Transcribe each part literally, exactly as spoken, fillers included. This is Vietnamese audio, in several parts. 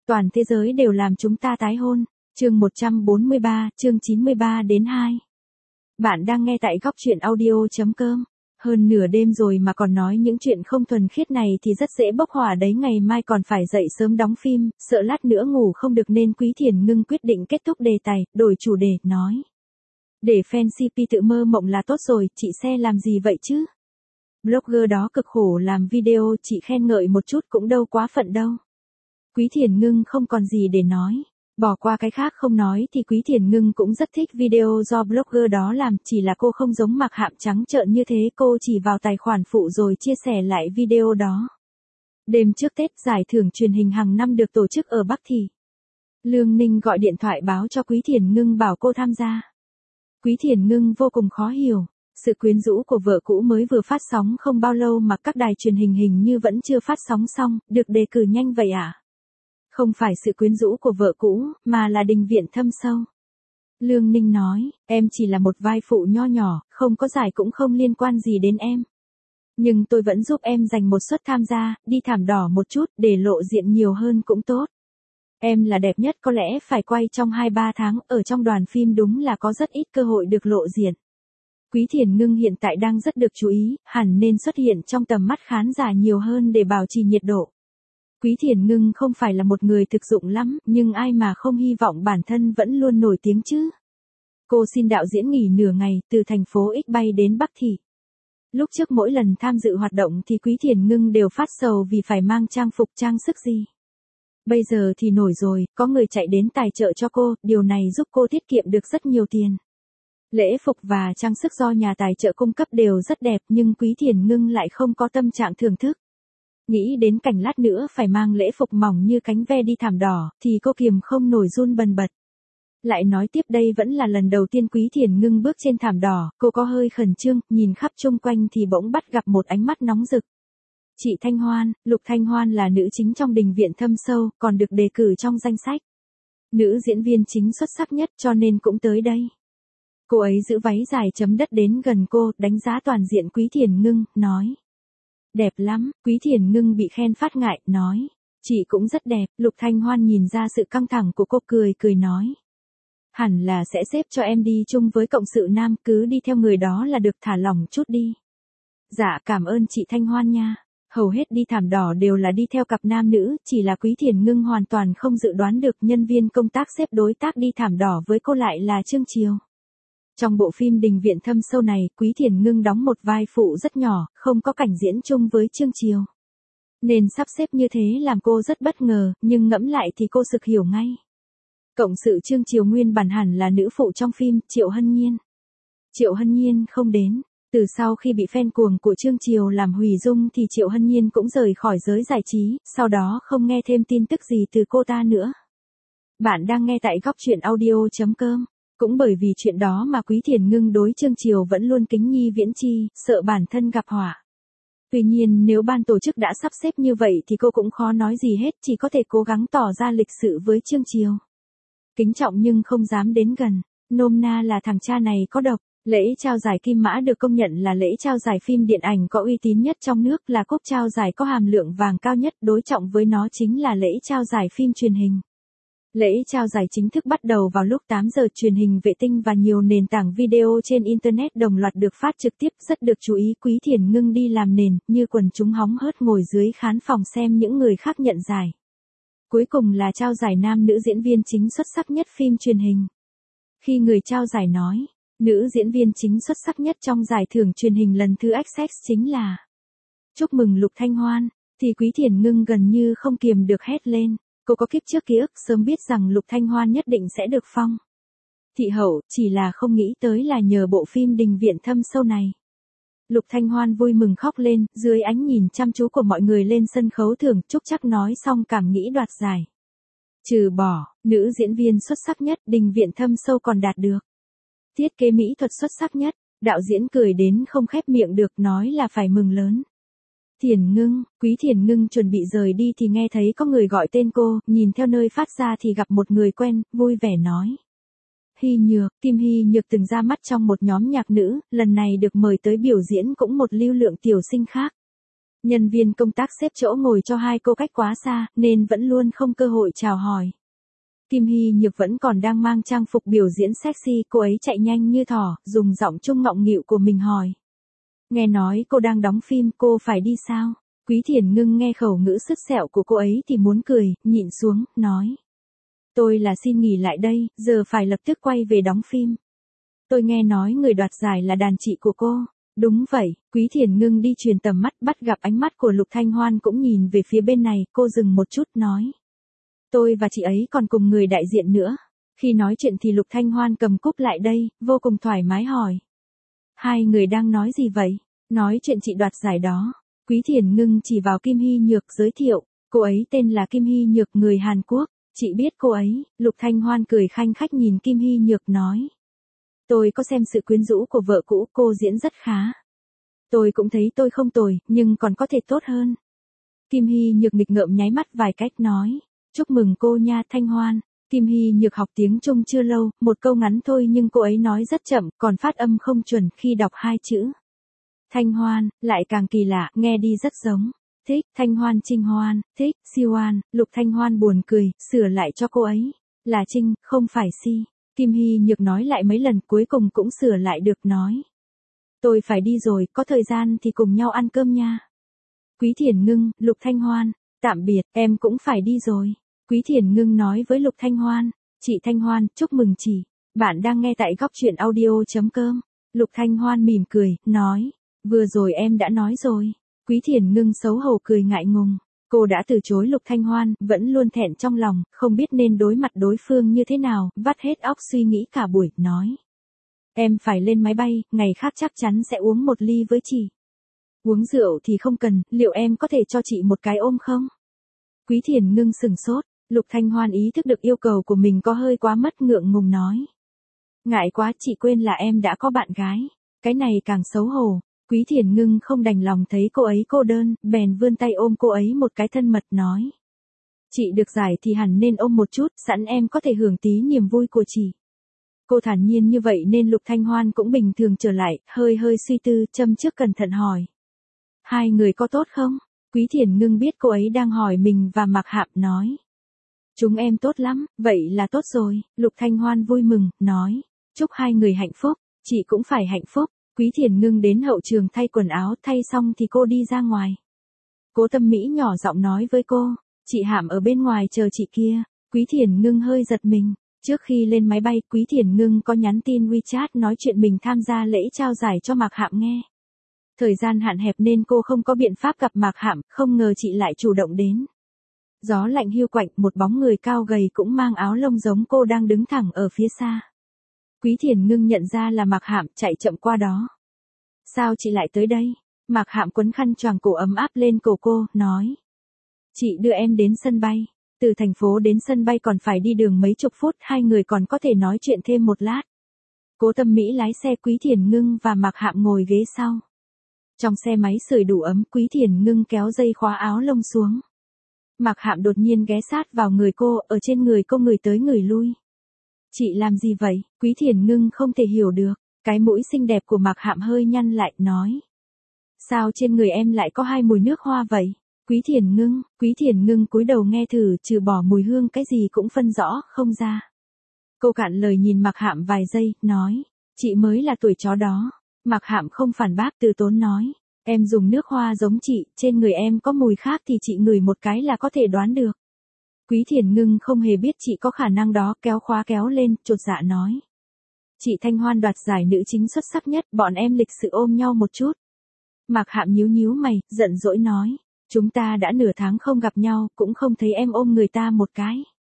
Toàn thế giới đều làm chúng ta tái hôn. Chương một trăm bốn mươi ba, chương chín mươi ba đến hai. Bạn đang nghe tại góc truyện audio chấm com. Hơn nửa đêm rồi mà còn nói những chuyện không thuần khiết này thì rất dễ bốc hỏa đấy, ngày mai còn phải dậy sớm đóng phim, sợ lát nữa ngủ không được nên Quý Thiền Ngưng quyết định kết thúc đề tài, đổi chủ đề, nói. Để fan xê pê tự mơ mộng là tốt rồi, chị xe làm gì vậy chứ? Blogger đó cực khổ làm video, chị khen ngợi một chút cũng đâu quá phận đâu. Quý Thiền Ngưng không còn gì để nói. Bỏ qua cái khác không nói thì Quý Thiền Ngưng cũng rất thích video do blogger đó làm, chỉ là cô không giống Mạc Hạm trắng trợn như thế, cô chỉ vào tài khoản phụ rồi chia sẻ lại video đó. Đêm trước Tết, giải thưởng truyền hình hàng năm được tổ chức ở Bắc Thị. Lương Ninh gọi điện thoại báo cho Quý Thiền Ngưng bảo cô tham gia. Quý Thiền Ngưng vô cùng khó hiểu, sự quyến rũ của vợ cũ mới vừa phát sóng không bao lâu mà các đài truyền hình hình như vẫn chưa phát sóng xong, được đề cử nhanh vậy à? Không phải sự quyến rũ của vợ cũ, mà là Đình Viện Thâm Sâu. Lương Ninh nói, em chỉ là một vai phụ nho nhỏ, không có giải cũng không liên quan gì đến em. Nhưng tôi vẫn giúp em dành một suất tham gia, đi thảm đỏ một chút, để lộ diện nhiều hơn cũng tốt. Em là đẹp nhất, có lẽ phải quay trong hai ba tháng, ở trong đoàn phim đúng là có rất ít cơ hội được lộ diện. Quý Thiền Ngưng hiện tại đang rất được chú ý, hẳn nên xuất hiện trong tầm mắt khán giả nhiều hơn để bảo trì nhiệt độ. Quý Thiền Ngưng không phải là một người thực dụng lắm, nhưng ai mà không hy vọng bản thân vẫn luôn nổi tiếng chứ. Cô xin đạo diễn nghỉ nửa ngày, từ thành phố X bay đến Bắc Thị. Lúc trước mỗi lần tham dự hoạt động thì Quý Thiền Ngưng đều phát sầu vì phải mang trang phục trang sức gì. Bây giờ thì nổi rồi, có người chạy đến tài trợ cho cô, điều này giúp cô tiết kiệm được rất nhiều tiền. Lễ phục và trang sức do nhà tài trợ cung cấp đều rất đẹp, nhưng Quý Thiền Ngưng lại không có tâm trạng thưởng thức. Nghĩ đến cảnh lát nữa phải mang lễ phục mỏng như cánh ve đi thảm đỏ, thì cô kiềm không nổi run bần bật. Lại nói tiếp đây vẫn là lần đầu tiên Quý Thiền Ngưng bước trên thảm đỏ, cô có hơi khẩn trương, nhìn khắp chung quanh thì bỗng bắt gặp một ánh mắt nóng rực. Chị Thanh Hoan, Lục Thanh Hoan là nữ chính trong Đình Viện Thâm Sâu, còn được đề cử trong danh sách nữ diễn viên chính xuất sắc nhất cho nên cũng tới đây. Cô ấy giữ váy dài chấm đất đến gần cô, đánh giá toàn diện Quý Thiền Ngưng, nói. Đẹp lắm, Quý Thiền Ngưng bị khen phát ngại, nói. Chị cũng rất đẹp, Lục Thanh Hoan nhìn ra sự căng thẳng của cô, cười cười nói. Hẳn là sẽ xếp cho em đi chung với cộng sự nam, cứ đi theo người đó là được, thả lỏng chút đi. Dạ cảm ơn chị Thanh Hoan nha. Hầu hết đi thảm đỏ đều là đi theo cặp nam nữ, chỉ là Quý Thiền Ngưng hoàn toàn không dự đoán được nhân viên công tác xếp đối tác đi thảm đỏ với cô lại là Trương Chiều. Trong bộ phim Đình Viện Thâm Sâu này, Quý Thiền Ngưng đóng một vai phụ rất nhỏ, không có cảnh diễn chung với Trương Chiều. Nên sắp xếp như thế làm cô rất bất ngờ, nhưng ngẫm lại thì cô sực hiểu ngay. Cộng sự Trương Chiều nguyên bản hẳn là nữ phụ trong phim, Triệu Hân Nhiên. Triệu Hân Nhiên không đến. Từ sau khi bị fan cuồng của Trương Chiều làm hủy dung thì Triệu Hân Nhiên cũng rời khỏi giới giải trí, sau đó không nghe thêm tin tức gì từ cô ta nữa. Bạn đang nghe tại góc truyện audio chấm com. Cũng bởi vì chuyện đó mà Quý Thiền Ngưng đối Trương Chiều vẫn luôn kính nhi viễn chi, sợ bản thân gặp họa. Tuy nhiên nếu ban tổ chức đã sắp xếp như vậy thì cô cũng khó nói gì hết, chỉ có thể cố gắng tỏ ra lịch sự với Trương Chiều. Kính trọng nhưng không dám đến gần, nôm na là thằng cha này có độc. Lễ trao giải Kim Mã được công nhận là lễ trao giải phim điện ảnh có uy tín nhất trong nước, là cúp trao giải có hàm lượng vàng cao nhất, đối trọng với nó chính là lễ trao giải phim truyền hình. Lễ trao giải chính thức bắt đầu vào lúc tám giờ, truyền hình vệ tinh và nhiều nền tảng video trên Internet đồng loạt được phát trực tiếp, rất được chú ý. Quý Thiền Ngưng đi làm nền, như quần chúng hóng hớt ngồi dưới khán phòng xem những người khác nhận giải. Cuối cùng là trao giải nam nữ diễn viên chính xuất sắc nhất phim truyền hình. Khi người trao giải nói, nữ diễn viên chính xuất sắc nhất trong giải thưởng truyền hình lần thứ ích ích chính là chúc mừng Lục Thanh Hoan, thì Quý Thiền Ngưng gần như không kiềm được hét lên. Cô có kiếp trước ký ức sớm biết rằng Lục Thanh Hoan nhất định sẽ được phong thị hậu, chỉ là không nghĩ tới là nhờ bộ phim Đình Viện Thâm Sâu này. Lục Thanh Hoan vui mừng khóc lên, dưới ánh nhìn chăm chú của mọi người lên sân khấu thưởng, Trúc Trắc nói xong cảm nghĩ đoạt giải. Trừ bỏ, nữ diễn viên xuất sắc nhất, Đình Viện Thâm Sâu còn đạt được thiết kế mỹ thuật xuất sắc nhất, đạo diễn cười đến không khép miệng được, nói là phải mừng lớn. Thiền Ngưng, Quý Thiền Ngưng chuẩn bị rời đi thì nghe thấy có người gọi tên cô, nhìn theo nơi phát ra thì gặp một người quen, vui vẻ nói. Hy Nhược, Kim Hy Nhược từng ra mắt trong một nhóm nhạc nữ, lần này được mời tới biểu diễn cũng một lưu lượng tiểu sinh khác. Nhân viên công tác xếp chỗ ngồi cho hai cô cách quá xa, nên vẫn luôn không cơ hội chào hỏi. Kim Hy Nhược vẫn còn đang mang trang phục biểu diễn sexy, cô ấy chạy nhanh như thỏ, dùng giọng trung ngọng nghịu của mình hỏi. Nghe nói cô đang đóng phim, cô phải đi sao? Quý Thiền Ngưng nghe khẩu ngữ sứt sẹo của cô ấy thì muốn cười, nhịn xuống, nói. Tôi là xin nghỉ lại đây, giờ phải lập tức quay về đóng phim. Tôi nghe nói người đoạt giải là đàn chị của cô. Đúng vậy, Quý Thiền Ngưng đi truyền tầm mắt, bắt gặp ánh mắt của Lục Thanh Hoan cũng nhìn về phía bên này, cô dừng một chút nói. Tôi và chị ấy còn cùng người đại diện nữa. Khi nói chuyện thì Lục Thanh Hoan cầm cúp lại đây, vô cùng thoải mái hỏi. Hai người đang nói gì vậy? Nói chuyện chị đoạt giải đó. Quý Thiền Ngưng chỉ vào Kim Hy Nhược giới thiệu, cô ấy tên là Kim Hy Nhược, người Hàn Quốc. Chị biết cô ấy. Lục Thanh Hoan cười khanh khách nhìn Kim Hy Nhược nói. Tôi có xem sự quyến rũ của vợ cũ, cô diễn rất khá. Tôi cũng thấy tôi không tồi, nhưng còn có thể tốt hơn. Kim Hy Nhược nghịch ngợm nháy mắt vài cách nói. Chúc mừng cô nha Thanh Hoan. Kim Hy Nhược học tiếng Trung chưa lâu, một câu ngắn thôi nhưng cô ấy nói rất chậm, còn phát âm không chuẩn khi đọc hai chữ. Thanh Hoan, lại càng kỳ lạ, nghe đi rất giống. Thích, Thanh Hoan Trinh Hoan, thích, Si Hoan. Lục Thanh Hoan buồn cười, sửa lại cho cô ấy. Là Trinh, không phải Si. Kim Hy Nhược nói lại mấy lần, cuối cùng cũng sửa lại được, nói. Tôi phải đi rồi, có thời gian thì cùng nhau ăn cơm nha. Quý Thiền Ngưng, Lục Thanh Hoan, tạm biệt, em cũng phải đi rồi. Quý Thiền Ngưng nói với Lục Thanh Hoan, chị Thanh Hoan, chúc mừng chị. Bạn đang nghe tại góc truyện audio.com. Lục Thanh Hoan mỉm cười, nói, vừa rồi em đã nói rồi. Quý Thiền Ngưng xấu hổ cười ngại ngùng. Cô đã từ chối Lục Thanh Hoan, vẫn luôn thẹn trong lòng, không biết nên đối mặt đối phương như thế nào, vắt hết óc suy nghĩ cả buổi, nói. Em phải lên máy bay, ngày khác chắc chắn sẽ uống một ly với chị. Uống rượu thì không cần, liệu em có thể cho chị một cái ôm không? Quý Thiền Ngưng sừng sốt, Lục Thanh Hoan ý thức được yêu cầu của mình có hơi quá mất, ngượng ngùng nói. Ngại quá, chị quên là em đã có bạn gái. Cái này càng xấu hổ. Quý Thiền Ngưng không đành lòng thấy cô ấy cô đơn, bèn vươn tay ôm cô ấy một cái thân mật, nói. Chị được giải thì hẳn nên ôm một chút, sẵn em có thể hưởng tí niềm vui của chị. Cô thản nhiên như vậy nên Lục Thanh Hoan cũng bình thường trở lại, hơi hơi suy tư, châm trước cẩn thận hỏi. Hai người có tốt không? Quý Thiền Ngưng biết cô ấy đang hỏi mình và Mạc Hạm, nói. Chúng em tốt lắm, vậy là tốt rồi. Lục Thanh Hoan vui mừng, nói. Chúc hai người hạnh phúc, chị cũng phải hạnh phúc. Quý Thiền Ngưng đến hậu trường thay quần áo, thay xong thì cô đi ra ngoài. Cố Tâm Mỹ nhỏ giọng nói với cô, chị Hạm ở bên ngoài chờ chị kia. Quý Thiền Ngưng hơi giật mình. Trước khi lên máy bay, Quý Thiền Ngưng có nhắn tin WeChat nói chuyện mình tham gia lễ trao giải cho Mạc Hạm nghe. Thời gian hạn hẹp nên cô không có biện pháp gặp Mạc Hạm, không ngờ chị lại chủ động đến. Gió lạnh hiu quạnh, một bóng người cao gầy cũng mang áo lông giống cô đang đứng thẳng ở phía xa. Quý Thiền Ngưng nhận ra là Mạc Hạm, chạy chậm qua đó. Sao chị lại tới đây? Mạc Hạm quấn khăn choàng cổ ấm áp lên cổ cô, nói. Chị đưa em đến sân bay. Từ thành phố đến sân bay còn phải đi đường mấy chục phút, hai người còn có thể nói chuyện thêm một lát. Cố Tâm Mỹ lái xe, Quý Thiền Ngưng và Mạc Hạm ngồi ghế sau. Trong xe máy sưởi đủ ấm, Quý Thiền Ngưng kéo dây khóa áo lông xuống. Mạc Hạm đột nhiên ghé sát vào người cô, ở trên người cô ngửi tới ngửi lui. Chị làm gì vậy? Quý Thiền Ngưng không thể hiểu được. Cái mũi xinh đẹp của Mạc Hạm hơi nhăn lại, nói. Sao trên người em lại có hai mùi nước hoa vậy? Quý Thiền Ngưng, Quý Thiền Ngưng cúi đầu nghe thử, trừ bỏ mùi hương cái gì cũng phân rõ không ra. Cô cạn lời nhìn Mạc Hạm vài giây, nói. Chị mới là tuổi chó đó. Mạc Hạm không phản bác, từ tốn nói. Em dùng nước hoa giống chị, trên người em có mùi khác thì chị ngửi một cái là có thể đoán được. Quý Thiền Ngưng không hề biết chị có khả năng đó, kéo khóa kéo lên, chột dạ nói. Chị Thanh Hoan đoạt giải nữ chính xuất sắc nhất, bọn em lịch sự ôm nhau một chút. Mạc Hạm nhíu nhíu mày, giận dỗi nói. Chúng ta đã nửa tháng không gặp nhau, cũng không thấy em ôm người ta một cái.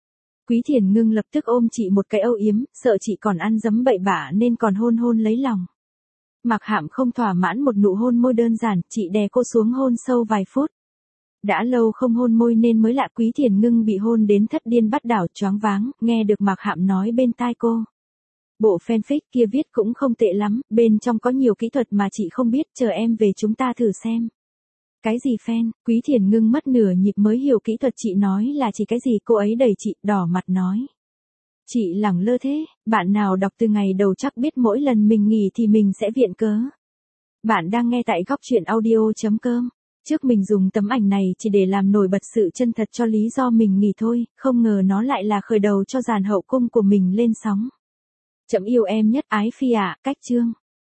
Quý Thiền Ngưng lập tức ôm chị một cái âu yếm, sợ chị còn ăn dấm bậy bạ nên còn hôn hôn lấy lòng. Mạc Hạm không thỏa mãn một nụ hôn môi đơn giản, chị đè cô xuống hôn sâu vài phút. Đã lâu không hôn môi nên mới lạ, Quý Thiền Ngưng bị hôn đến thất điên bắt đảo, choáng váng, nghe được Mạc Hạm nói bên tai cô. Bộ fanfic kia viết cũng không tệ lắm, bên trong có nhiều kỹ thuật mà chị không biết, chờ em về chúng ta thử xem. Cái gì fan? Quý Thiền Ngưng mất nửa nhịp mới hiểu kỹ thuật chị nói là chỉ cái gì, cô ấy đẩy chị, đỏ mặt nói. Chị lẳng lơ thế, bạn nào đọc từ ngày đầu chắc biết mỗi lần mình nghỉ thì mình sẽ viện cớ. Bạn đang nghe tại góc truyện audio.com. Trước mình dùng tấm ảnh này chỉ để làm nổi bật sự chân thật cho lý do mình nghỉ thôi, không ngờ nó lại là khởi đầu cho dàn hậu cung của mình lên sóng. Trẫm yêu em nhất ái phi ạ, cách chương.